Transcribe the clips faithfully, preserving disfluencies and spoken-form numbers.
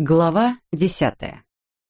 Глава десятая.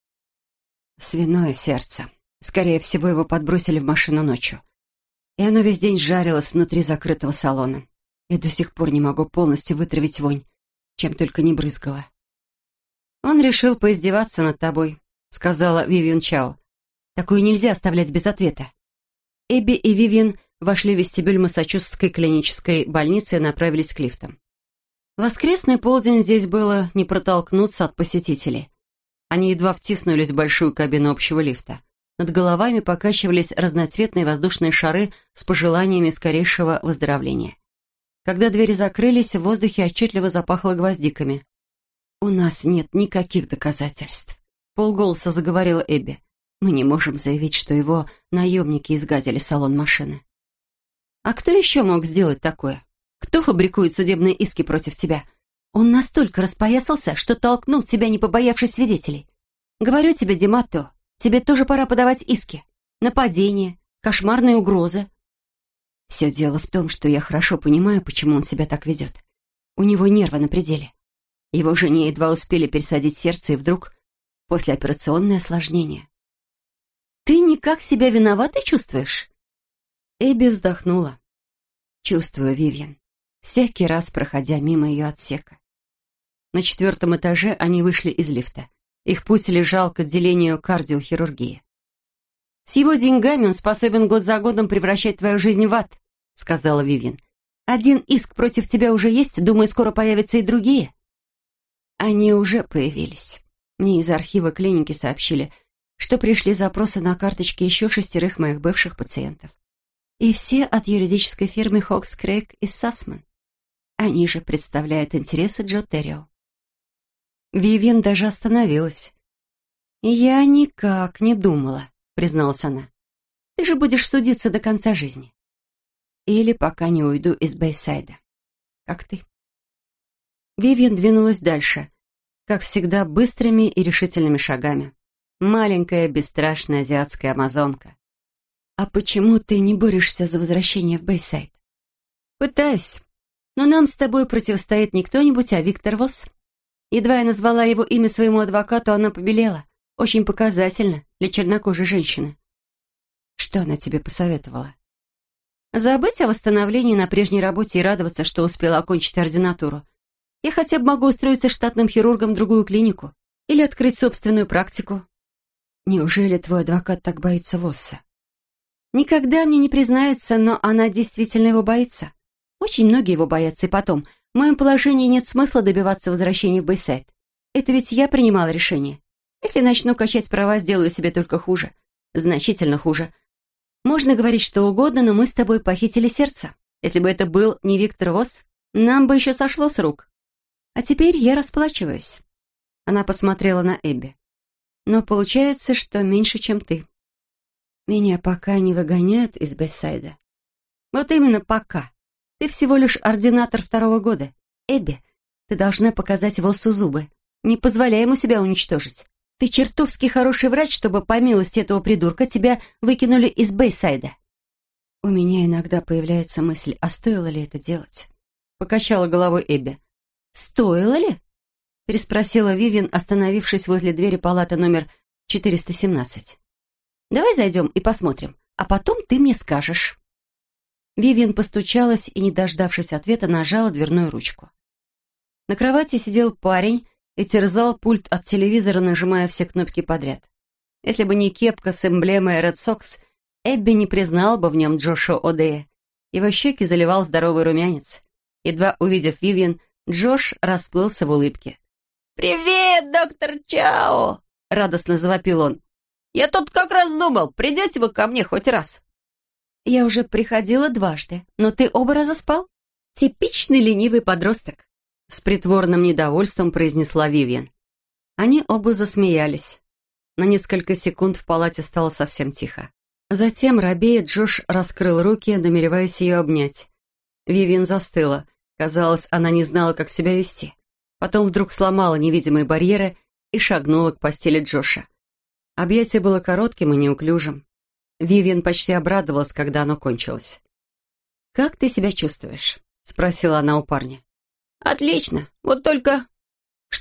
Свиное сердце. Скорее всего, его подбросили в машину ночью. И оно весь день жарилось внутри закрытого салона. Я до сих пор не могу полностью вытравить вонь, чем только не брызгала. «Он решил поиздеваться над тобой», — сказала Вивиан Чао. «Такое нельзя оставлять без ответа». Эбби и Вивиан вошли в вестибюль Массачусетской клинической больницы и направились к лифтам. В воскресный полдень здесь было не протолкнуться от посетителей. Они едва втиснулись в большую кабину общего лифта. Над головами покачивались разноцветные воздушные шары с пожеланиями скорейшего выздоровления. Когда двери закрылись, в воздухе отчетливо запахло гвоздиками. «У нас нет никаких доказательств», — полголоса заговорила Эбби. «Мы не можем заявить, что его наемники изгадили салон машины». «А кто еще мог сделать такое? Кто фабрикует судебные иски против тебя? Он настолько распоясался, что толкнул тебя, не побоявшись свидетелей. Говорю тебе, Ди Маттео, тебе тоже пора подавать иски. Нападения, кошмарные угрозы». «Все дело в том, что я хорошо понимаю, почему он себя так ведет. У него нервы на пределе. Его жене едва успели пересадить сердце, и вдруг послеоперационное осложнение». «Ты никак себя виноватой чувствуешь?» Эбби вздохнула. «Чувствую, Вивиан, всякий раз проходя мимо ее отсека». На четвертом этаже они вышли из лифта. Их путь лежал к отделению кардиохирургии. «С его деньгами он способен год за годом превращать твою жизнь в ад», — сказала Вивиан. «Один иск против тебя уже есть, думаю, скоро появятся и другие». Они уже появились. Мне из архива клиники сообщили, что пришли запросы на карточки еще шестерых моих бывших пациентов. И все от юридической фирмы Хокс, Крейг и Сассман. Они же представляют интересы Джо Террио. Вивиан даже остановилась. «Я никак не думала», — призналась она. «Ты же будешь судиться до конца жизни. Или пока не уйду из Бэйсайда. Как ты». Вивиан двинулась дальше, как всегда, быстрыми и решительными шагами. Маленькая, бесстрашная азиатская амазонка. «А почему ты не борешься за возвращение в Бэйсайд?» «Пытаюсь. Но нам с тобой противостоит не кто-нибудь, а Виктор Восс. Едва я назвала его имя своему адвокату, она побелела. Очень показательно для чернокожей женщины». «Что она тебе посоветовала?» «Забыть о восстановлении на прежней работе и радоваться, что успела окончить ординатуру. Я хотя бы могу устроиться штатным хирургом в другую клинику или открыть собственную практику». «Неужели твой адвокат так боится Восса?» «Никогда мне не признается, но она действительно его боится. Очень многие его боятся, и потом, в моем положении нет смысла добиваться возвращения в Бэйсайд. Это ведь я принимала решение. Если начну качать права, сделаю себе только хуже. Значительно хуже. Можно говорить что угодно, но мы с тобой похитили сердце. Если бы это был не Виктор Восс, нам бы еще сошло с рук. А теперь я расплачиваюсь». Она посмотрела на Эбби. «Но получается, что меньше, чем ты». «Меня пока не выгоняют из Бэйсайда». «Вот именно пока. Ты всего лишь ординатор второго года. Эбби, ты должна показать Воссу зубы. Не позволяй ему себя уничтожить. Ты чертовски хороший врач, чтобы, по милости этого придурка, тебя выкинули из Бэйсайда». «У меня иногда появляется мысль, а стоило ли это делать?» Покачала головой Эбби. «Стоило ли?» Переспросила Вивиан, остановившись возле двери палаты номер четыреста семнадцать. «Давай зайдем и посмотрим, а потом ты мне скажешь». Вивиан постучалась и, не дождавшись ответа, нажала дверную ручку. На кровати сидел парень и терзал пульт от телевизора, нажимая все кнопки подряд. Если бы не кепка с эмблемой Red Sox, Эбби не признал бы в нем Джоша О'Дея. Его щеки заливал здоровый румянец. Едва увидев Вивиан, Джош расплылся в улыбке. «Привет, доктор Чао!» — радостно завопил он. «Я тут как раз думал, придете вы ко мне хоть раз?» «Я уже приходила дважды, но ты оба раза спал? Типичный ленивый подросток», — с притворным недовольством произнесла Вивиан. Они оба засмеялись. На несколько секунд в палате стало совсем тихо. Затем, робея, Джош раскрыл руки, намереваясь ее обнять. Вивиан застыла. Казалось, она не знала, как себя вести. Потом вдруг сломала невидимые барьеры и шагнула к постели Джоша. Объятие было коротким и неуклюжим. Вивиан почти обрадовалась, когда оно кончилось. «Как ты себя чувствуешь?» — спросила она у парня. «Отлично, вот только...» «Что?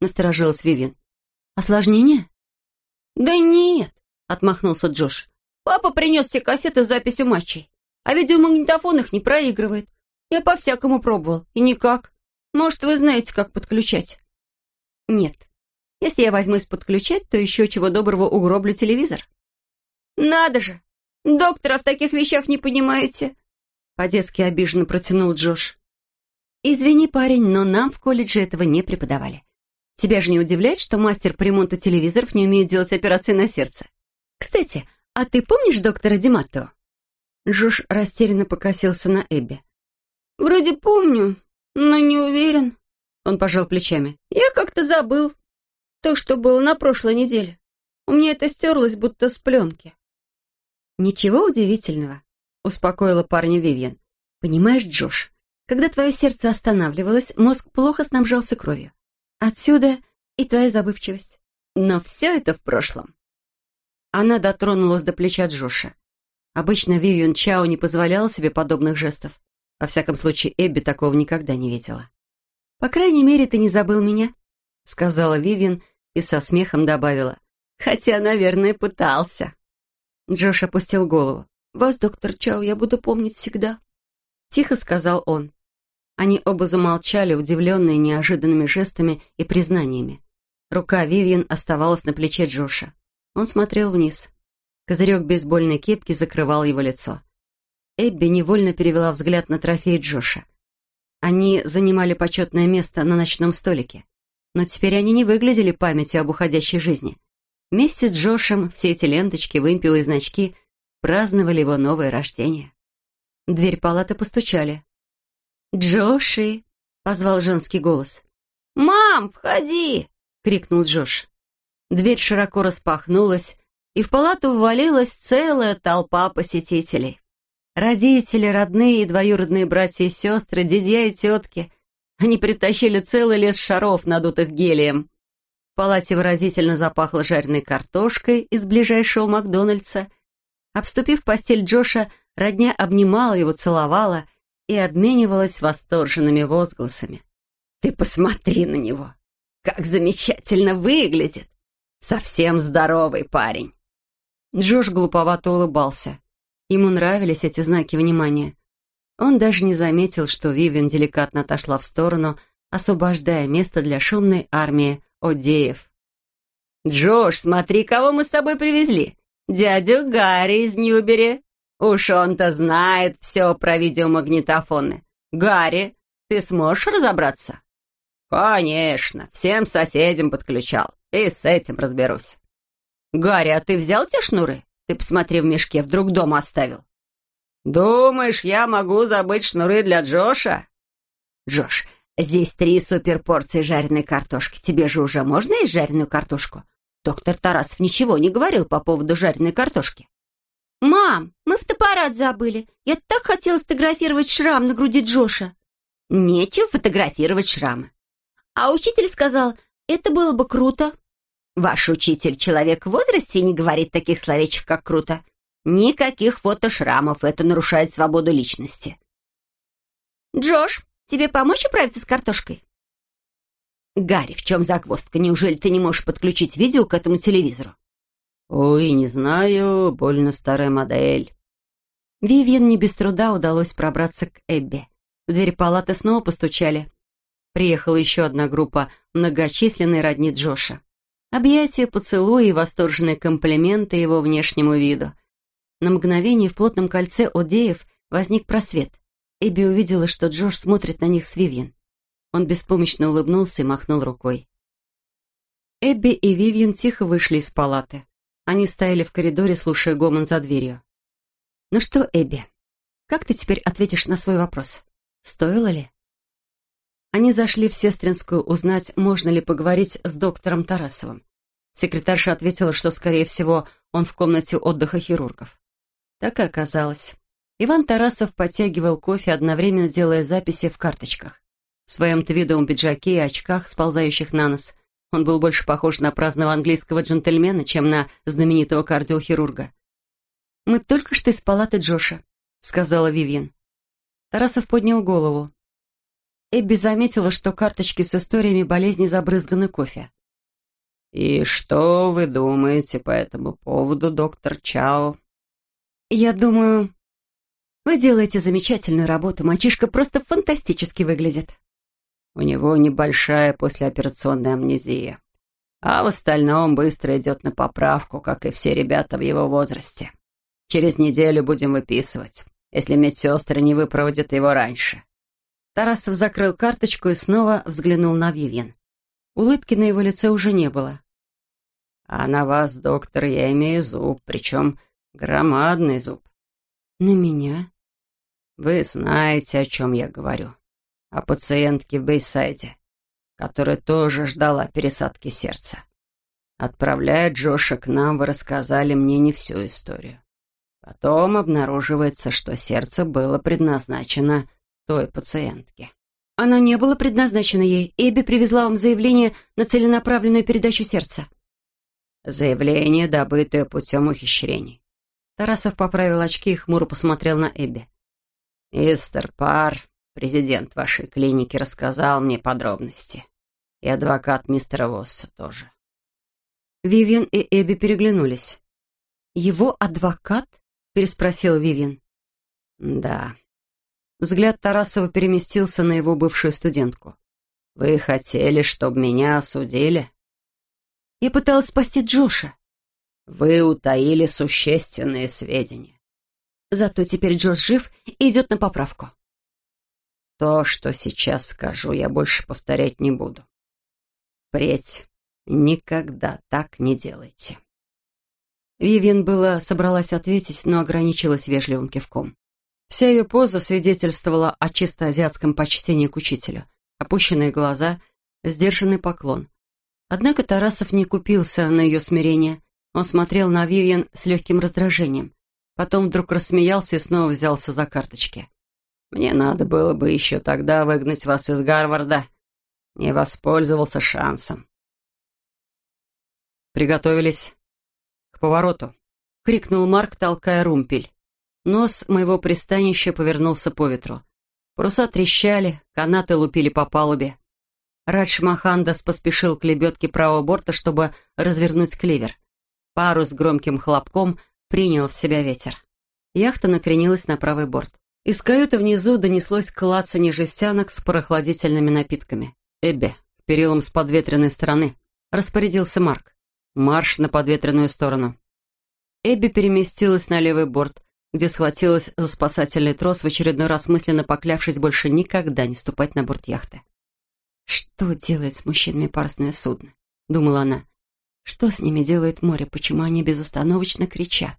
— насторожилась Вивиан. «Осложнение?» «Да нет», — отмахнулся Джош. «Папа принес все кассеты с записью матчей, а видеомагнитофон их не проигрывает. Я по-всякому пробовал, и никак. Может, вы знаете, как подключать?» «Нет. Если я возьмусь подключать, то еще чего доброго угроблю телевизор». «Надо же! Доктора в таких вещах не понимаете!» По-детски обиженно протянул Джош. «Извини, парень, но нам в колледже этого не преподавали. Тебя же не удивляет, что мастер по ремонту телевизоров не умеет делать операции на сердце? Кстати, а ты помнишь доктора Диматто?» Джош растерянно покосился на Эбби. «Вроде помню, но не уверен». Он пожал плечами. «Я как-то забыл то, что было на прошлой неделе. У меня это стерлось, будто с пленки». «Ничего удивительного», — успокоила парня Вивьен. «Понимаешь, Джош, когда твое сердце останавливалось, мозг плохо снабжался кровью. Отсюда и твоя забывчивость. Но все это в прошлом». Она дотронулась до плеча Джоша. Обычно Вивьен Чао не позволяла себе подобных жестов. Во всяком случае, Эбби такого никогда не видела. «По крайней мере, ты не забыл меня», — сказала Вивьен и со смехом добавила. «Хотя, наверное, пытался». Джош опустил голову. «Вас, доктор Чао, я буду помнить всегда», — тихо сказал он. Они оба замолчали, удивленные неожиданными жестами и признаниями. Рука Вивьен оставалась на плече Джоша. Он смотрел вниз. Козырек бейсбольной кепки закрывал его лицо. Эбби невольно перевела взгляд на трофей Джоша. Они занимали почетное место на ночном столике. Но теперь они не выглядели памятью об уходящей жизни. Вместе с Джошем все эти ленточки, вымпелы и значки праздновали его новое рождение. В дверь палаты постучали. «Джоши!» — позвал женский голос. «Мам, входи!» — крикнул Джош. Дверь широко распахнулась, и в палату ввалилась целая толпа посетителей. Родители, родные и двоюродные братья и сестры, дядья и тетки. Они притащили целый лес шаров, надутых гелием. В палате выразительно запахло жареной картошкой из ближайшего Макдональдса. Обступив постель Джоша, родня обнимала его, целовала и обменивалась восторженными возгласами. «Ты посмотри на него! Как замечательно выглядит! Совсем здоровый парень!» Джош глуповато улыбался. Ему нравились эти знаки внимания. Он даже не заметил, что Вивиан деликатно отошла в сторону, освобождая место для шумной армии Одеев. «Джош, смотри, кого мы с собой привезли! Дядю Гарри из Ньюбери! Уж он-то знает все про видеомагнитофоны. Гарри, ты сможешь разобраться?» «Конечно, всем соседям подключал, и с этим разберусь». «Гарри, а ты взял те шнуры? Ты посмотри в мешке, вдруг дома оставил». «Думаешь, я могу забыть шнуры для Джоша?» «Джош, здесь три суперпорции жареной картошки. Тебе же уже можно есть жареную картошку? Доктор Тарасов ничего не говорил по поводу жареной картошки». «Мам, мы фотоаппарат забыли. Я так хотела сфотографировать шрам на груди Джоша». «Нечего фотографировать шрамы». «А учитель сказал, это было бы круто». «Ваш учитель человек в возрасте и не говорит таких словечек, как круто. Никаких фотошрамов, это нарушает свободу личности». «Джош, тебе помочь управиться с картошкой?» «Гарри, в чем загвоздка? Неужели ты не можешь подключить видео к этому телевизору?» «Ой, не знаю, больно старая модель». Вивьен не без труда удалось пробраться к Эбби. В дверь палаты снова постучали. Приехала еще одна группа многочисленной родни Джоша. Объятия, поцелуи и восторженные комплименты его внешнему виду. На мгновение в плотном кольце Одеев возник просвет. Эбби увидела, что Джош смотрит на них с Вивьен. Он беспомощно улыбнулся и махнул рукой. Эбби и Вивьен тихо вышли из палаты. Они стояли в коридоре, слушая гомон за дверью. «Ну что, Эбби, как ты теперь ответишь на свой вопрос? Стоило ли?» Они зашли в Сестринскую узнать, можно ли поговорить с доктором Тарасовым. Секретарша ответила, что, скорее всего, он в комнате отдыха хирургов. Так и оказалось. Иван Тарасов подтягивал кофе, одновременно делая записи в карточках. В своем твидовом пиджаке и очках, сползающих на нос, он был больше похож на праздного английского джентльмена, чем на знаменитого кардиохирурга. «Мы только что из палаты Джоша», — сказала Вивьен. Тарасов поднял голову. Эбби заметила, что карточки с историями болезни забрызганы кофе. «И что вы думаете по этому поводу, доктор Чао?» «Я думаю, вы делаете замечательную работу. Мальчишка просто фантастически выглядит». «У него небольшая послеоперационная амнезия, а в остальном быстро идет на поправку, как и все ребята в его возрасте. Через неделю будем выписывать, если медсестры не выпроводят его раньше». Тарасов закрыл карточку и снова взглянул на Вивьен. Улыбки на его лице уже не было. «А на вас, доктор, я имею зуб, причем громадный зуб». «На меня?» «Вы знаете, о чем я говорю. О пациентке в Бейсайде, которая тоже ждала пересадки сердца. Отправляя Джоша к нам, вы рассказали мне не всю историю. Потом обнаруживается, что сердце было предназначено той пациентке». «Оно не было предназначено ей. Эбби привезла вам заявление на целенаправленную передачу сердца». «Заявление, добытое путем ухищрений». Тарасов поправил очки и хмуро посмотрел на Эбби. «Мистер Парр, президент вашей клиники, рассказал мне подробности. И адвокат мистера Восса тоже». Вивьен и Эбби переглянулись. «Его адвокат?» — переспросила Вивьен. «Да». Взгляд Тарасова переместился на его бывшую студентку. «Вы хотели, чтобы меня осудили?» «Я пыталась спасти Джоша». «Вы утаили существенные сведения». «Зато теперь Джош жив и идет на поправку». «То, что сейчас скажу, я больше повторять не буду. Впредь никогда так не делайте». Вивьен была собралась ответить, но ограничилась вежливым кивком. Вся ее поза свидетельствовала о чисто азиатском почтении к учителю. Опущенные глаза, сдержанный поклон. Однако Тарасов не купился на ее смирение. Он смотрел на Вивьен с легким раздражением. Потом вдруг рассмеялся и снова взялся за карточки. «Мне надо было бы еще тогда выгнать вас из Гарварда. Не воспользовался шансом». «Приготовились к повороту», — крикнул Марк, толкая румпель. Нос моего пристанища повернулся по ветру. Паруса трещали, канаты лупили по палубе. Радж Махандас поспешил к лебедке правого борта, чтобы развернуть клевер. Парус с громким хлопком принял в себя ветер. Яхта накренилась на правый борт. Из каюты внизу донеслось клацанье жестянок с прохладительными напитками. «Эбби, к перилам с подветренной стороны», — распорядился Марк. «Марш на подветренную сторону». Эбби переместилась на левый борт, где схватилась за спасательный трос, в очередной раз мысленно поклявшись больше никогда не ступать на борт яхты. «Что делает с мужчинами парусное судно?» — думала она. «Что с ними делает море? Почему они безостановочно кричат?»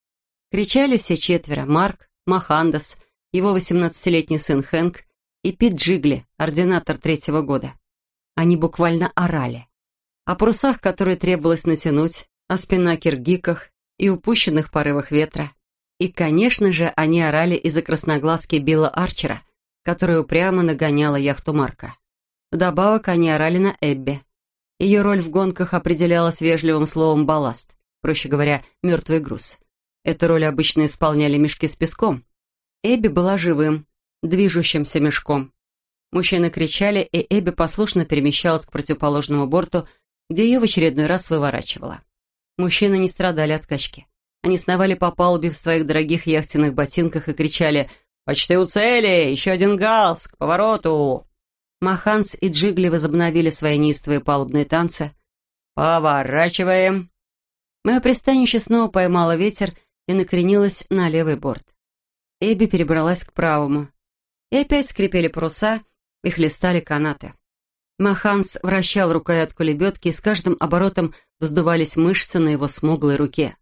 Кричали все четверо: Марк, Махандас, его восемнадцатилетний сын Хэнк и Пит Джигли, ординатор третьего года. Они буквально орали. О парусах, которые требовалось натянуть, о спинакер-гиках и упущенных порывах ветра. И, конечно же, они орали из-за красноглазки Билла Арчера, которая упрямо нагоняла яхту Марка. Вдобавок они орали на Эбби. Ее роль в гонках определялась вежливым словом «балласт», проще говоря, «мертвый груз». Эту роль обычно исполняли мешки с песком. Эбби была живым, движущимся мешком. Мужчины кричали, и Эбби послушно перемещалась к противоположному борту, где ее в очередной раз выворачивала. Мужчины не страдали от качки. Они сновали по палубе в своих дорогих яхтенных ботинках и кричали: «Почти у цели! Еще один галс! К повороту!» Маханс и Джигли возобновили свои неистовые палубные танцы. «Поворачиваем!» Мое пристанище снова поймало ветер и накренилось на левый борт. Эбби перебралась к правому. И опять скрипели паруса и хлестали канаты. Маханс вращал рукоятку лебедки, и с каждым оборотом вздувались мышцы на его смуглой руке.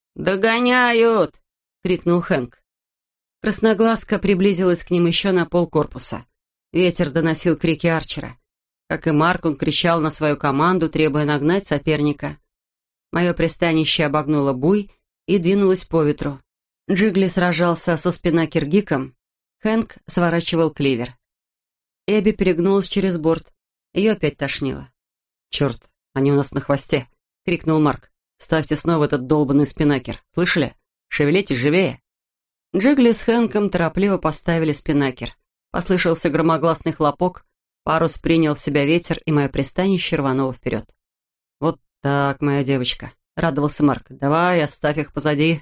«Догоняют!» — крикнул Хэнк. Красноглазка приблизилась к ним еще на полкорпуса. Ветер доносил крики Арчера. Как и Марк, он кричал на свою команду, требуя нагнать соперника. Мое пристанище обогнуло буй и двинулось по ветру. Джигли сражался со спинакер-гиком. Хэнк сворачивал кливер. Эбби перегнулась через борт. Ее опять тошнило. «Черт, они у нас на хвосте!» — крикнул Марк. «Ставьте снова этот долбанный спинакер. Слышали? Шевелитесь живее!» Джигли с Хэнком торопливо поставили спинакер. Послышался громогласный хлопок, парус принял в себя ветер, и мое пристанище рвануло вперед. «Вот так, моя девочка», — радовался Марк. «Давай, оставь их позади».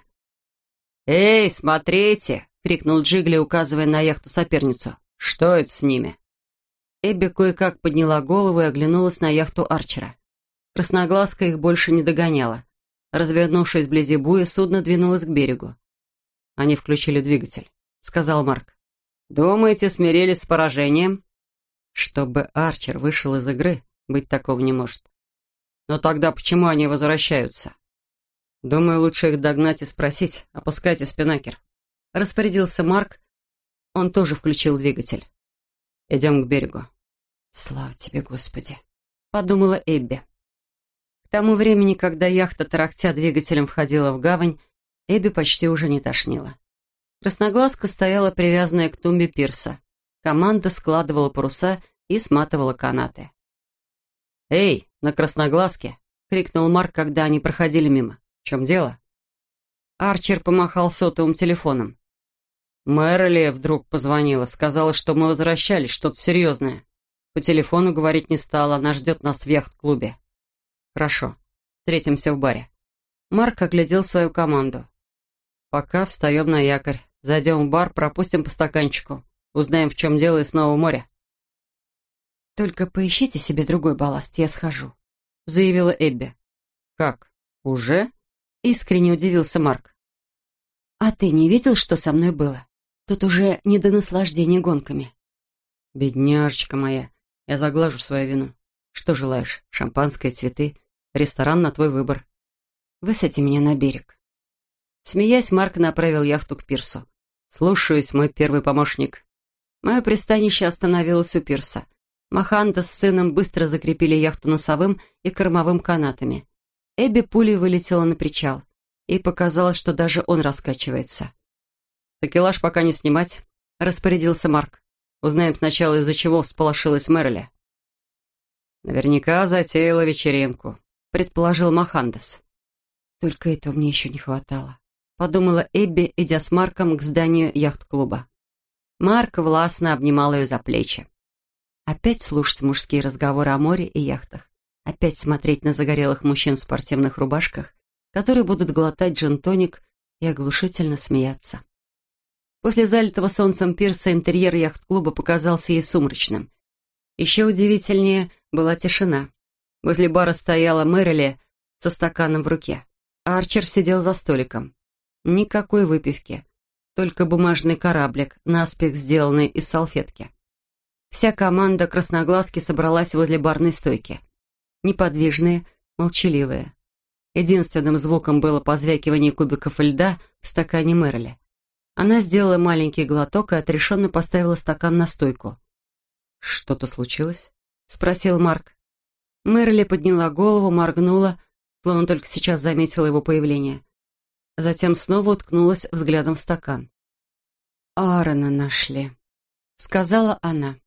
«Эй, смотрите!» — крикнул Джигли, указывая на яхту-соперницу. «Что это с ними?» Эбби кое-как подняла голову и оглянулась на яхту Арчера. Красноглазка их больше не догоняла. Развернувшись вблизи буя, судно двинулось к берегу. «Они включили двигатель», — сказал Марк. «Думаете, смирились с поражением?» «Чтобы Арчер вышел из игры, быть такого не может». «Но тогда почему они возвращаются?» «Думаю, лучше их догнать и спросить. Опускайте спиннакер». Распорядился Марк. Он тоже включил двигатель. «Идем к берегу». «Слава тебе, Господи», — подумала Эбби. К тому времени, когда яхта, тарахтя двигателем, входила в гавань, Эбби почти уже не тошнила. Красноглазка стояла привязанная к тумбе пирса. Команда складывала паруса и сматывала канаты. «Эй, на Красноглазке!» — крикнул Марк, когда они проходили мимо. «В чем дело?» Арчер помахал сотовым телефоном. «Мэрили вдруг позвонила, сказала, что мы возвращались, что-то серьезное. По телефону говорить не стала, она ждет нас в яхт-клубе». «Хорошо, встретимся в баре». Марк оглядел свою команду. «Пока встаем на якорь. Зайдем в бар, пропустим по стаканчику. Узнаем, в чем дело, и снова в море». «Только поищите себе другой балласт, я схожу», — заявила Эбби. «Как? Уже?» — искренне удивился Марк. «А ты не видел, что со мной было? Тут уже не до наслаждения гонками». «Бедняжечка моя, я заглажу свою вину. Что желаешь? Шампанское, цветы? Ресторан на твой выбор». «Высадите меня на берег». Смеясь, Марк направил яхту к пирсу. «Слушаюсь, мой первый помощник». Мое пристанище остановилось у пирса. Маханда с сыном быстро закрепили яхту носовым и кормовым канатами. Эбби пулей вылетела на причал. Ей показалось, что даже он раскачивается. «Такелаж пока не снимать», — распорядился Марк. «Узнаем сначала, из-за чего всполошилась Мэрили». «Наверняка затеяла вечеринку», — предположил Махандас. «Только этого мне еще не хватало», — подумала Эбби, идя с Марком к зданию яхт-клуба. Марк властно обнимал ее за плечи. Опять слушать мужские разговоры о море и яхтах. Опять смотреть на загорелых мужчин в спортивных рубашках, которые будут глотать джин-тоник и оглушительно смеяться. После залитого солнцем пирса интерьер яхт-клуба показался ей сумрачным. Еще удивительнее была тишина. Возле бара стояла Мэрили со стаканом в руке. Арчер сидел за столиком. Никакой выпивки, только бумажный кораблик, наспех сделанный из салфетки. Вся команда Красноглазки собралась возле барной стойки. Неподвижные, молчаливые. Единственным звуком было позвякивание кубиков льда в стакане Мэрили. Она сделала маленький глоток и отрешенно поставила стакан на стойку. «Что-то случилось?» — спросил Марк. Мэрили подняла голову, моргнула, словно только сейчас заметила его появление. Затем снова уткнулась взглядом в стакан. «Аарона нашли», — сказала она.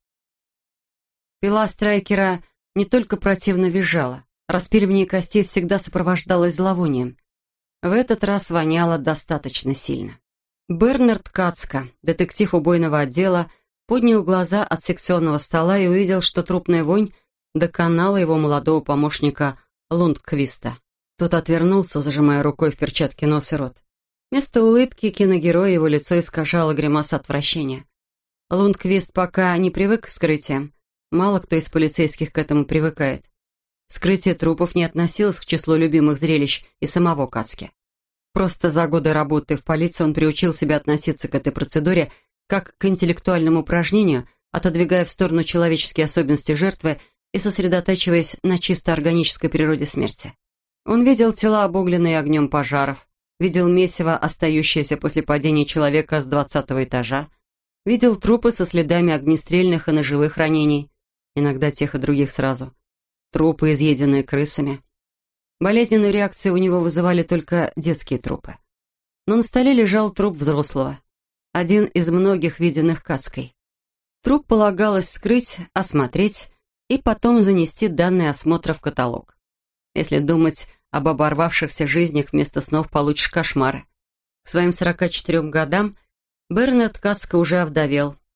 Пила Страйкера не только противно визжала. Распиливание костей всегда сопровождалось зловонием. В этот раз воняло достаточно сильно. Бернард Кацка, детектив убойного отдела, поднял глаза от секционного стола и увидел, что трупная вонь доконала его молодого помощника Лундквиста. Тот отвернулся, зажимая рукой в перчатке нос и рот. Вместо улыбки киногероя его лицо искажало гримаса отвращения. Лундквист пока не привык к вскрытиям. Мало кто из полицейских к этому привыкает. Вскрытие трупов не относилось к числу любимых зрелищ и самого Кацки. Просто за годы работы в полиции он приучил себя относиться к этой процедуре как к интеллектуальному упражнению, отодвигая в сторону человеческие особенности жертвы и сосредотачиваясь на чисто органической природе смерти. Он видел тела, обугленные огнем пожаров, видел месиво, остающееся после падения человека с двадцатого этажа, видел трупы со следами огнестрельных и ножевых ранений, иногда тех и других сразу, трупы, изъеденные крысами. Болезненную реакцию у него вызывали только детские трупы. Но на столе лежал труп взрослого, один из многих виденных Кацкой. Труп полагалось вскрыть, осмотреть и потом занести данные осмотра в каталог. Если думать об оборвавшихся жизнях, вместо снов получишь кошмары. К своим сорока четырем годам Бернард Кацка уже овдовел,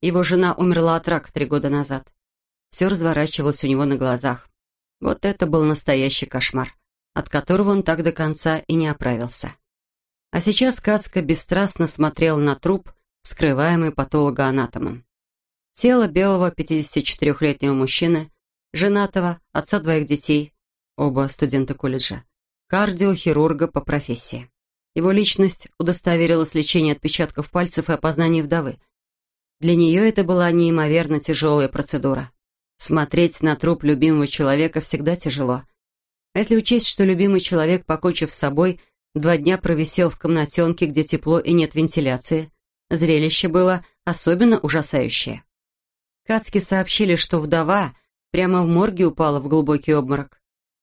Его жена умерла от рака три года назад. Все разворачивалось у него на глазах. Вот это был настоящий кошмар, от которого он так до конца и не оправился. А сейчас Кацка бесстрастно смотрел на труп, вскрываемый патологоанатомом. Тело белого пятидесятичетырехлетнего мужчины, женатого, отца двоих детей, оба студента колледжа, кардиохирурга по профессии. Его личность удостоверилась лечение отпечатков пальцев и опознание вдовы. Для нее это была неимоверно тяжелая процедура. Смотреть на труп любимого человека всегда тяжело. А если учесть, что любимый человек, покончив с собой, два дня провисел в комнатенке, где тепло и нет вентиляции, зрелище было особенно ужасающее. Кацке сообщили, что вдова прямо в морге упала в глубокий обморок.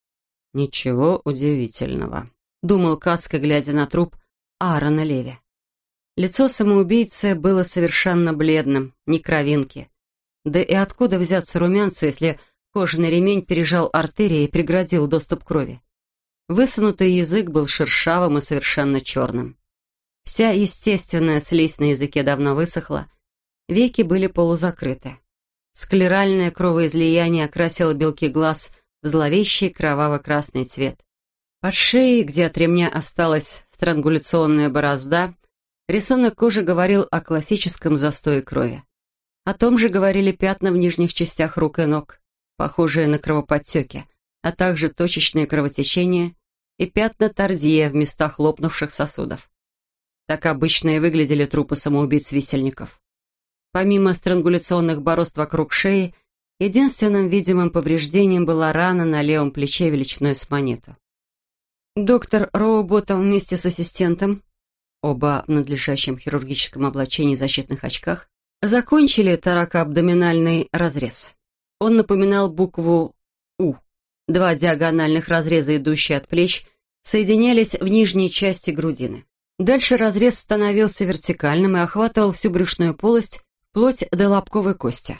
«Ничего удивительного», — думал Кацка, глядя на труп Аарона Леви. Лицо самоубийцы было совершенно бледным, ни кровинки. Да и откуда взяться румянцу, если кожаный ремень пережал артерии и преградил доступ крови? Высунутый язык был шершавым и совершенно черным. Вся естественная слизь на языке давно высохла, веки были полузакрыты. Склеральное кровоизлияние окрасило белки глаз в зловещий кроваво-красный цвет. Под шеей, где от ремня осталась странгуляционная борозда, рисунок кожи говорил о классическом застое крови. О том же говорили пятна в нижних частях рук и ног, похожие на кровоподтеки, а также точечные кровотечения и пятна Тардье в местах лопнувших сосудов. Так обычно и выглядели трупы самоубийц-висельников. Помимо странгуляционных борозд вокруг шеи, единственным видимым повреждением была рана на левом плече величиной с монету. Доктор Роуботом вместе с ассистентом, оба в надлежащем хирургическом облачении и защитных очках, закончили торакоабдоминальный разрез. Он напоминал букву «У». Два диагональных разреза, идущие от плеч, соединялись в нижней части грудины. Дальше разрез становился вертикальным и охватывал всю брюшную полость, вплоть до лобковой кости.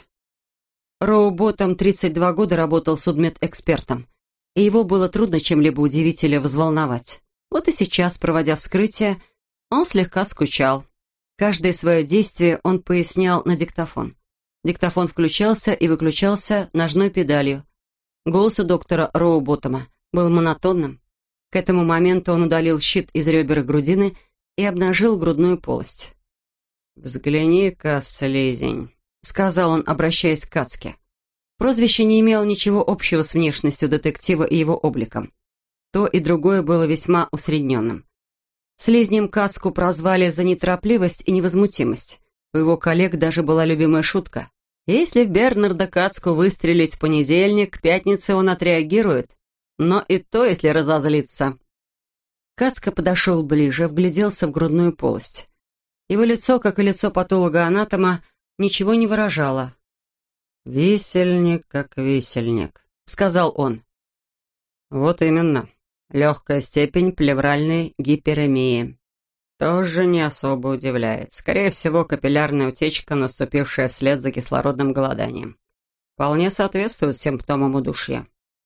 Роуботом тридцать два года работал судмедэкспертом, и его было трудно чем-либо удивить или взволновать. Вот и сейчас, проводя вскрытие, он слегка скучал. Каждое свое действие он пояснял на диктофон. Диктофон включался и выключался ножной педалью. Голос у доктора Роуботома был монотонным. К этому моменту он удалил щит из ребер и грудины и обнажил грудную полость. «Взгляни-ка, слизень», — сказал он, обращаясь к Кацке. Прозвище не имело ничего общего с внешностью детектива и его обликом. То и другое было весьма усредненным. Слизнем Кацку прозвали за неторопливость и невозмутимость. У его коллег даже была любимая шутка. Если в Бернарда Кацку выстрелить в понедельник, к пятнице он отреагирует. Но и то, если разозлиться. Кацка подошел ближе, вгляделся в грудную полость. Его лицо, как и лицо патолога-анатома, ничего не выражало. «Висельник как висельник», — сказал он. «Вот именно. Легкая степень плевральной гиперемии. Тоже не особо удивляет. Скорее всего, капиллярная утечка, наступившая вслед за кислородным голоданием. Вполне соответствует симптомам удушья».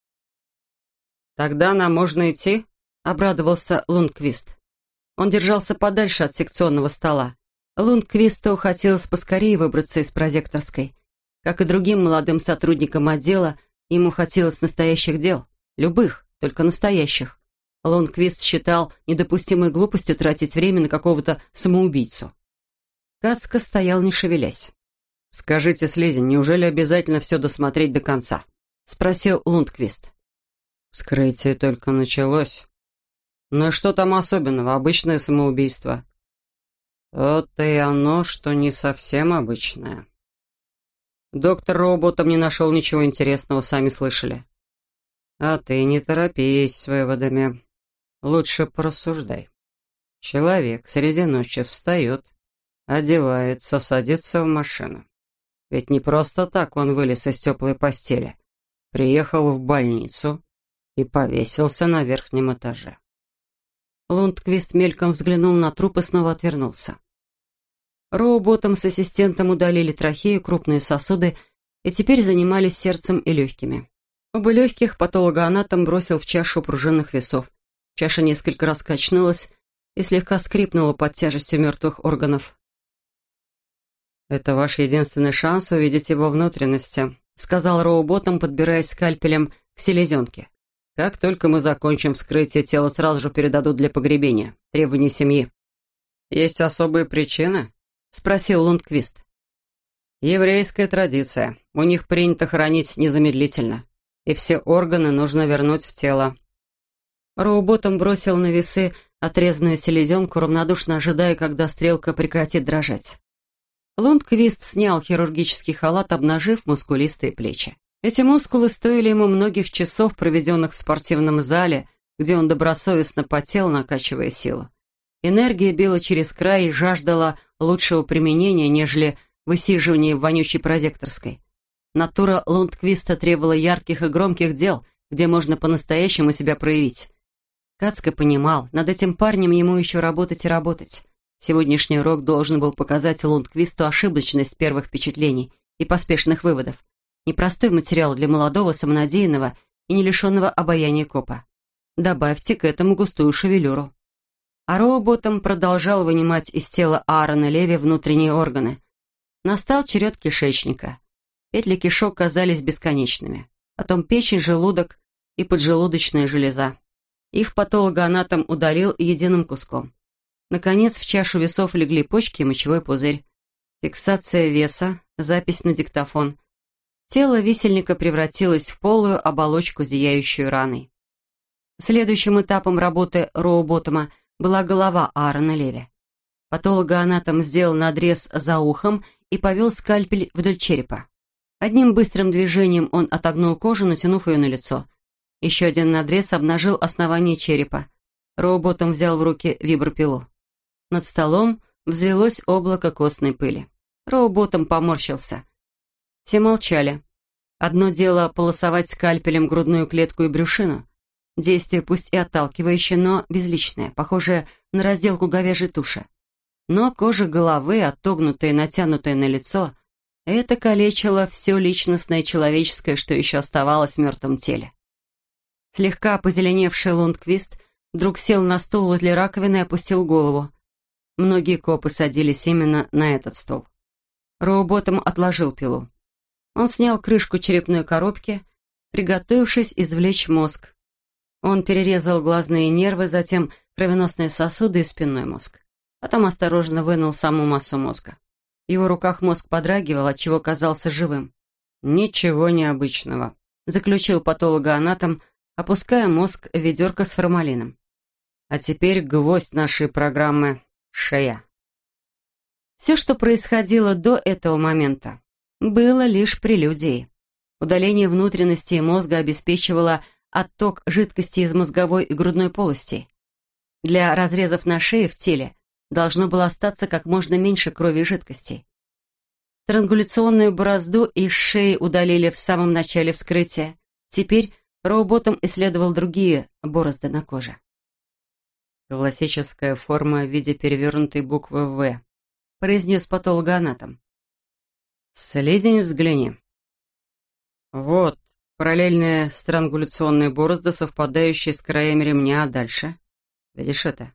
«Тогда нам можно идти?» — обрадовался Лундквист. Он держался подальше от секционного стола. Лундквисту хотелось поскорее выбраться из прозекторской. Как и другим молодым сотрудникам отдела, ему хотелось настоящих дел. Любых, только настоящих. Лундквист считал недопустимой глупостью тратить время на какого-то самоубийцу. Кацка стоял, не шевелясь. «Скажите, слизень, неужели обязательно все досмотреть до конца?» — спросил Лундквист. «Вскрытие только началось. Ну и что там особенного? Обычное самоубийство». «То-то и оно, что не совсем обычное». Доктор Роуботом не нашел ничего интересного, сами слышали. «А ты не торопись с выводами. Лучше порассуждай. Человек среди ночи встает, одевается, садится в машину. Ведь не просто так он вылез из теплой постели. Приехал в больницу и повесился на верхнем этаже». Лундквист мельком взглянул на труп и снова отвернулся. Роуботом с ассистентом удалили трахею, крупные сосуды и теперь занимались сердцем и легкими. Оба легких патологоанатом бросил в чашу пружинных весов. Чаша несколько раз качнулась и слегка скрипнула под тяжестью мертвых органов. «Это ваш единственный шанс увидеть его внутренности», сказал Роуботом, подбираясь скальпелем к селезенке. «Как только мы закончим вскрытие, тело сразу же передадут для погребения. Требования семьи». «Есть особые причины?» спросил Лундквист. «Еврейская традиция. У них принято хоронить незамедлительно, и все органы нужно вернуть в тело». Роуботом бросил на весы отрезанную селезенку, равнодушно ожидая, когда стрелка прекратит дрожать. Лундквист снял хирургический халат, обнажив мускулистые плечи. Эти мускулы стоили ему многих часов, проведенных в спортивном зале, где он добросовестно потел, накачивая силу. Энергия била через край и жаждала лучшего применения, нежели высиживание в вонючей прозекторской. Натура Лундквиста требовала ярких и громких дел, где можно по-настоящему себя проявить. Кацка понимал, над этим парнем ему еще работать и работать. Сегодняшний урок должен был показать Лундквисту ошибочность первых впечатлений и поспешных выводов. Непростой материал для молодого, самонадеянного и не лишенного обаяния копа. Добавьте к этому густую шевелюру. А Роуботом продолжал вынимать из тела Аарона Леви внутренние органы. Настал черед кишечника. Петли кишок казались бесконечными. Потом печень, желудок и поджелудочная железа. Их патологоанатом удалил единым куском. Наконец, в чашу весов легли почки и мочевой пузырь. Фиксация веса, запись на диктофон. Тело висельника превратилось в полую оболочку, зияющую раной. Следующим этапом работы Роуботома была голова Аарона Леви. Патологоанатом сделал надрез за ухом и повел скальпель вдоль черепа. Одним быстрым движением он отогнул кожу, натянув ее на лицо. Еще один надрез обнажил основание черепа. Роуботом взял в руки вибропилу. Над столом взвелось облако костной пыли. Роуботом поморщился. Все молчали. Одно дело полосовать скальпелем грудную клетку и брюшину. Действие пусть и отталкивающее, но безличное, похожее на разделку говяжьей туши. Но кожа головы, отогнутая и натянутая на лицо, это калечило все личностное человеческое, что еще оставалось в мертвом теле. Слегка позеленевший Лундквист вдруг сел на стул возле раковины и опустил голову. Многие копы садились именно на этот стол. Роуботом отложил пилу. Он снял крышку черепной коробки, приготовившись извлечь мозг. Он перерезал глазные нервы, затем кровеносные сосуды и спинной мозг. Потом осторожно вынул саму массу мозга. В его руках мозг подрагивал, отчего казался живым. «Ничего необычного», — заключил патологоанатом, опуская мозг в ведерко с формалином. «А теперь гвоздь нашей программы — шея». Все, что происходило до этого момента, было лишь прелюдией. Удаление внутренностей мозга обеспечивало отток жидкости из мозговой и грудной полостей. Для разрезов на шее в теле должно было остаться как можно меньше крови и жидкостей. Странгуляционную борозду из шеи удалили в самом начале вскрытия. Теперь Роуботом исследовал другие борозды на коже. «Классическая форма в виде перевернутой буквы «В», — произнес патологоанатом. «Слизень, взгляни». «Вот, параллельные странгуляционные борозды, совпадающие с краями ремня, а дальше. Видишь это?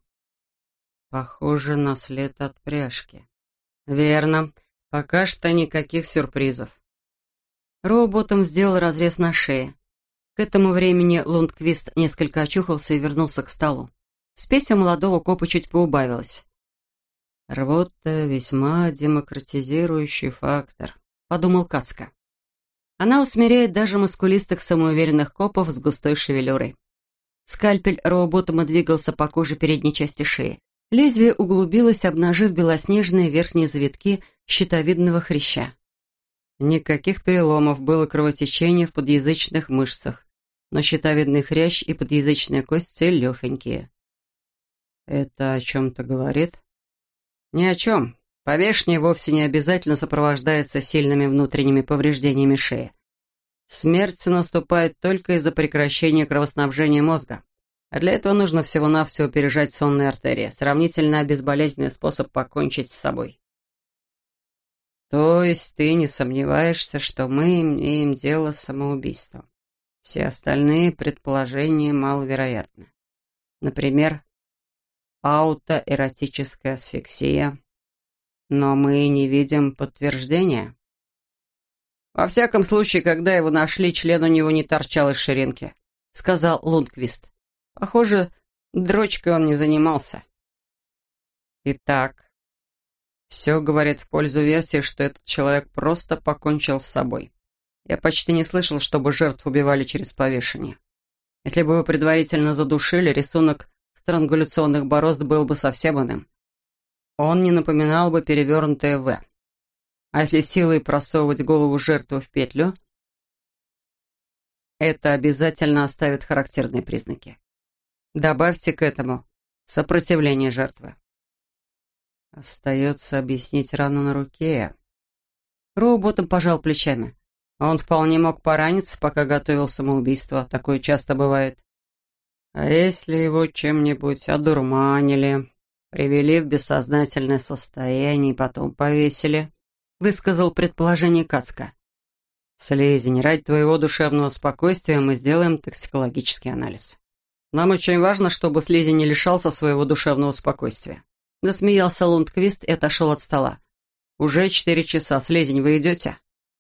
Похоже на след от пряжки». «Верно. Пока что никаких сюрпризов». Роуботом сделал разрез на шее. К этому времени Лундквист несколько очухался и вернулся к столу. Спесь у молодого копа чуть поубавилась. «Рвота — весьма демократизирующий фактор», — подумал Кацка. Она усмиряет даже мускулистых самоуверенных копов с густой шевелюрой. Скальпель Роуботома двигался по коже передней части шеи. Лезвие углубилось, обнажив белоснежные верхние завитки щитовидного хряща. Никаких переломов, было кровотечение в подъязычных мышцах, но щитовидный хрящ и подъязычная кость целехонькие. «Это о чем-то говорит?» «Ни о чем. Повешение вовсе не обязательно сопровождается сильными внутренними повреждениями шеи. Смерть наступает только из-за прекращения кровоснабжения мозга. А для этого нужно всего-навсего пережать сонные артерии, сравнительно безболезненный способ покончить с собой». «То есть ты не сомневаешься, что мы имеем дело с самоубийством? Все остальные предположения маловероятны. Например, аутоэротическая асфиксия». Но мы не видим подтверждения. Во всяком случае, когда его нашли, член у него не торчал из ширинки, сказал Лундквист. Похоже, дрочкой он не занимался. Итак, все говорит в пользу версии, что этот человек просто покончил с собой. Я почти не слышал, чтобы жертв убивали через повешение. Если бы его предварительно задушили, рисунок странгуляционных борозд был бы совсем иным. Он не напоминал бы перевернутое «В». А если силой просовывать голову жертвы в петлю, это обязательно оставит характерные признаки. Добавьте к этому сопротивление жертвы. Остается объяснить рану на руке. Роуботом пожал плечами. Он вполне мог пораниться, пока готовил самоубийство. Такое часто бывает. А если его чем-нибудь одурманили, привели в бессознательное состояние и потом повесили, высказал предположение Кацка. Слизень, ради твоего душевного спокойствия мы сделаем токсикологический анализ. Нам очень важно, чтобы слизень не лишался своего душевного спокойствия. Засмеялся Лундквист и отошел от стола. Уже четыре часа. Слизень, вы идете?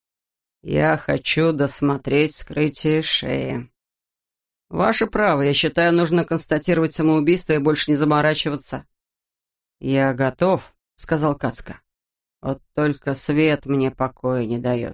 Я хочу досмотреть вскрытие шеи. Ваше право, я считаю, нужно констатировать самоубийство и больше не заморачиваться. Я готов, сказал Кацка. Вот только свет мне покоя не дает.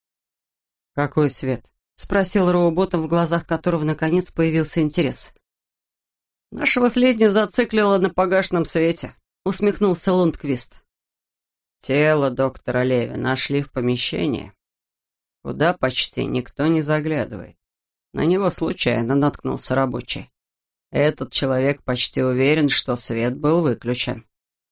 Какой свет? Спросил Роуботом, в глазах которого наконец появился интерес. Нашего слизня зациклило на погашенном свете, усмехнулся Лундквист. Тело доктора Леви нашли в помещении, куда почти никто не заглядывает. На него случайно наткнулся рабочий. Этот человек почти уверен, что свет был выключен.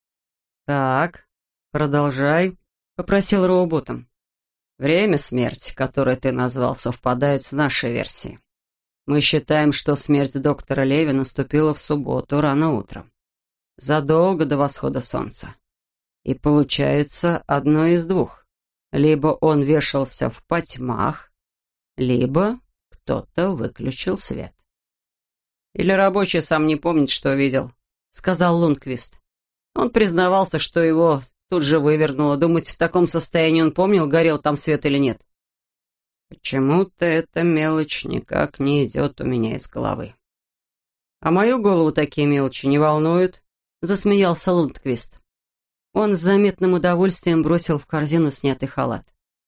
«Так, продолжай», — попросил Роуботом. «Время смерти, которое ты назвал, совпадает с нашей версией. Мы считаем, что смерть доктора Леви наступила в субботу рано утром, задолго до восхода солнца. И получается одно из двух. Либо он вешался в потьмах, либо кто-то выключил свет. Или рабочий сам не помнит, что видел», — сказал Лундквист. Он признавался, что его тут же вывернуло. Думаете, в таком состоянии он помнил, горел там свет или нет? Почему-то эта мелочь никак не идет у меня из головы. А мою голову такие мелочи не волнуют, засмеялся Лундквист. Он с заметным удовольствием бросил в корзину снятый халат.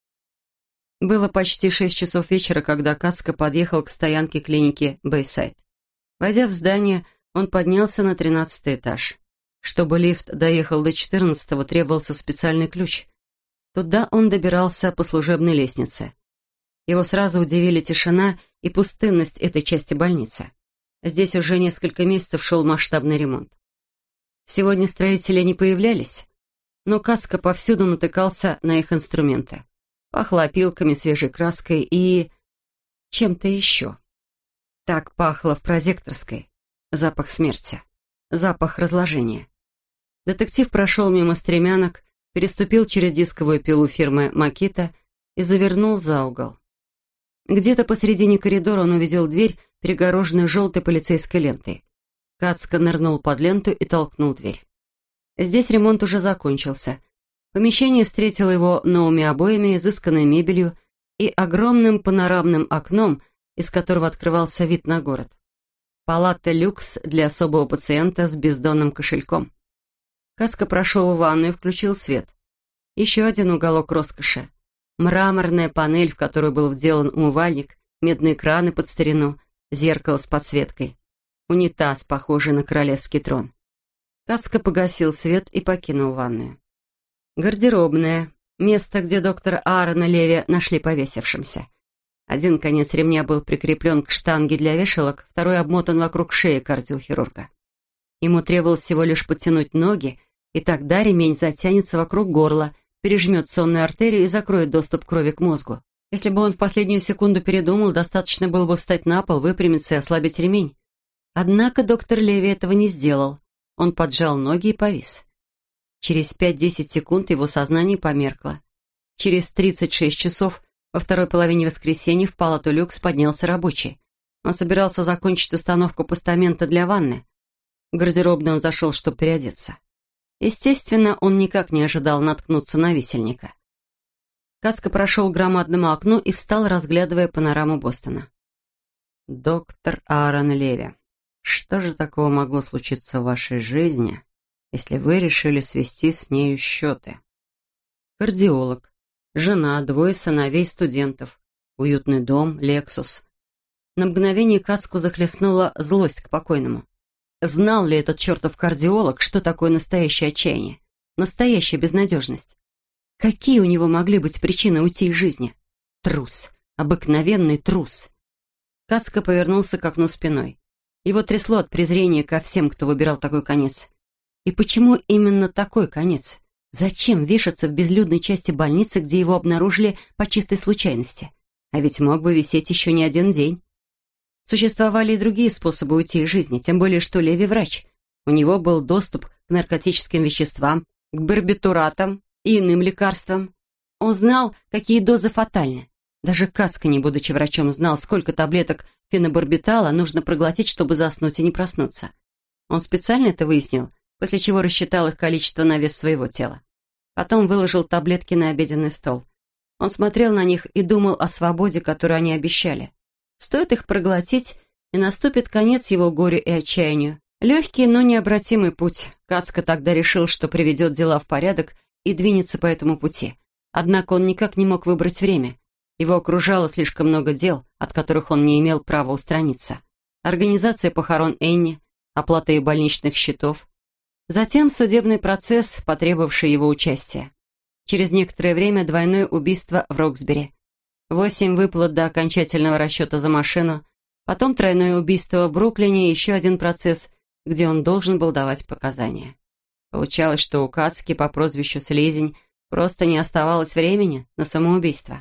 Было почти шесть часов вечера, когда Кацка подъехал к стоянке клиники Бэйсайд. Войдя в здание, он поднялся на тринадцатый этаж. Чтобы лифт доехал до четырнадцатого, требовался специальный ключ. Туда он добирался по служебной лестнице. Его сразу удивили тишина и пустынность этой части больницы. Здесь уже несколько месяцев шел масштабный ремонт. Сегодня строители не появлялись, но Кацка повсюду натыкался на их инструменты. Пахло опилками, свежей краской и чем-то еще. Так пахло в прозекторской. Запах смерти. Запах разложения. Детектив прошел мимо стремянок, переступил через дисковую пилу фирмы «Макита» и завернул за угол. Где-то посредине коридора он увидел дверь, перегороженную желтой полицейской лентой. Кацка нырнул под ленту и толкнул дверь. Здесь ремонт уже закончился. Помещение встретило его новыми обоями, изысканной мебелью и огромным панорамным окном, из которого открывался вид на город. Палата люкс для особого пациента с бездонным кошельком. Кацка прошел в ванную и включил свет. Еще один уголок роскоши. Мраморная панель, в которую был вделан умывальник, медные краны под старину, зеркало с подсветкой. Унитаз, похожий на королевский трон. Кацка погасил свет и покинул ванную. Гардеробная. Место, где доктора Аарона Леви нашли повесившимся. Один конец ремня был прикреплен к штанге для вешалок, второй обмотан вокруг шеи кардиохирурга. Ему требовалось всего лишь подтянуть ноги, и тогда ремень затянется вокруг горла, пережмет сонную артерию и закроет доступ крови к мозгу. Если бы он в последнюю секунду передумал, достаточно было бы встать на пол, выпрямиться и ослабить ремень. Однако доктор Леви этого не сделал. Он поджал ноги и повис. Через пять-десять секунд его сознание померкло. Через тридцать шесть часов во второй половине воскресенья в палату люкс поднялся рабочий. Он собирался закончить установку постамента для ванны. В гардеробную он зашел, чтобы переодеться. Естественно, он никак не ожидал наткнуться на висельника. Каска прошел к громадному окну и встал, разглядывая панораму Бостона. «Доктор Аарон Леви, что же такого могло случиться в вашей жизни, если вы решили свести с нею счеты?» Кардиолог, жена, двое сыновей студентов, уютный дом, Лексус. На мгновение Каску захлестнула злость к покойному. Знал ли этот чертов кардиолог, что такое настоящее отчаяние, настоящая безнадежность? Какие у него могли быть причины уйти из жизни? Трус, обыкновенный трус. Каска повернулся к окну спиной. Его трясло от презрения ко всем, кто выбирал такой конец. И почему именно такой конец? Зачем вешаться в безлюдной части больницы, где его обнаружили по чистой случайности? А ведь мог бы висеть еще не один день. Существовали и другие способы уйти из жизни, тем более что Леви врач. У него был доступ к наркотическим веществам, к барбитуратам и иным лекарствам. Он знал, какие дозы фатальны. Даже Каска, не будучи врачом, знал, сколько таблеток фенобарбитала нужно проглотить, чтобы заснуть и не проснуться. Он специально это выяснил, после чего рассчитал их количество на вес своего тела. Потом выложил таблетки на обеденный стол. Он смотрел на них и думал о свободе, которую они обещали. Стоит их проглотить, и наступит конец его горю и отчаянию. Легкий, но необратимый путь. Каска тогда решил, что приведет дела в порядок и двинется по этому пути. Однако он никак не мог выбрать время. Его окружало слишком много дел, от которых он не имел права устраниться. Организация похорон Энни, оплата ее больничных счетов. Затем судебный процесс, потребовавший его участия. Через некоторое время двойное убийство в Роксбери. Восемь выплат до окончательного расчета за машину. Потом тройное убийство в Бруклине и еще один процесс, где он должен был давать показания. Получалось, что у Кацки по прозвищу Слизень просто не оставалось времени на самоубийство.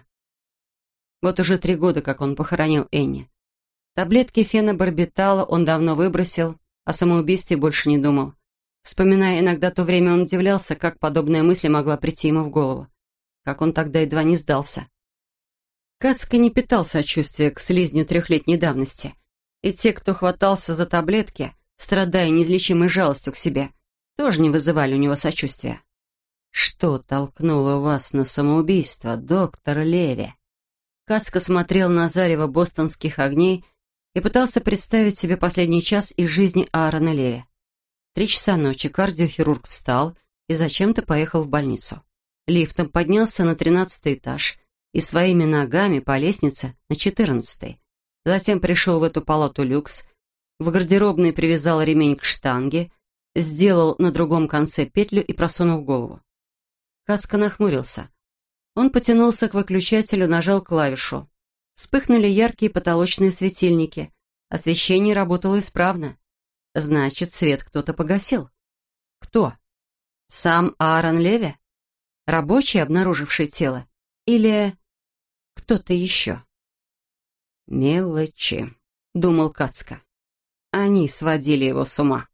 Вот уже три года, как он похоронил Энни. Таблетки фенобарбитала он давно выбросил, о самоубийстве больше не думал. Вспоминая иногда то время, он удивлялся, как подобная мысль могла прийти ему в голову. Как он тогда едва не сдался. Кацка не питал сочувствия к слизню трехлетней давности. И те, кто хватался за таблетки, страдая неизлечимой жалостью к себе, тоже не вызывали у него сочувствия. «Что толкнуло вас на самоубийство, доктор Леви?» Кацка смотрел на зарево бостонских огней и пытался представить себе последний час из жизни Аарона Леви. Три часа ночи кардиохирург встал и зачем-то поехал в больницу. Лифтом поднялся на тринадцатый этаж и своими ногами по лестнице на четырнадцатый. Затем пришел в эту палату люкс, в гардеробной привязал ремень к штанге, сделал на другом конце петлю и просунул голову. Кацка нахмурился. Он потянулся к выключателю, нажал клавишу. Вспыхнули яркие потолочные светильники. Освещение работало исправно. Значит, свет кто-то погасил. Кто? Сам Аарон Леви? Рабочий, обнаруживший тело? Или кто-то еще? «Мелочи», — думал Кацка. Они сводили его с ума.